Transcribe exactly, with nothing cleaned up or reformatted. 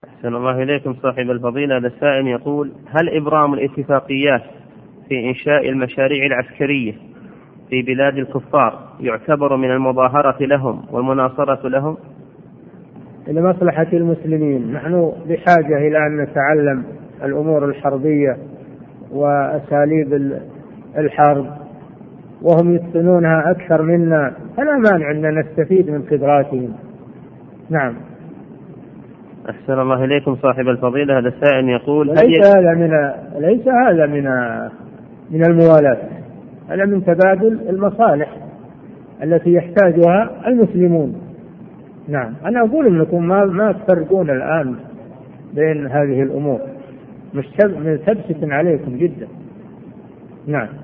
أحسن الله إليكم صاحب الفضيلة. هذا السائل يقول: هل إبرام الاتفاقيات في إنشاء المشاريع العسكرية في بلاد الكفار يعتبر من المظاهرة لهم والمناصرة لهم؟ لمصلحة المسلمين. نحن بحاجة إلى أن نتعلم الأمور الحربية وأساليب الحرب، وهم يتقنونها أكثر منا، فلا مانع أن نستفيد من خبراتهم. نعم. أحسن الله إليكم صاحب الفضيلة. هذا السائل يقول: ليس هذا من ليس هذا من من الموالاة، هذا من تبادل المصالح التي يحتاجها المسلمون. نعم. أنا أقول أنكم ما ما تفرقون الآن بين هذه الأمور، مش ملتبسة عليكم جدا. نعم.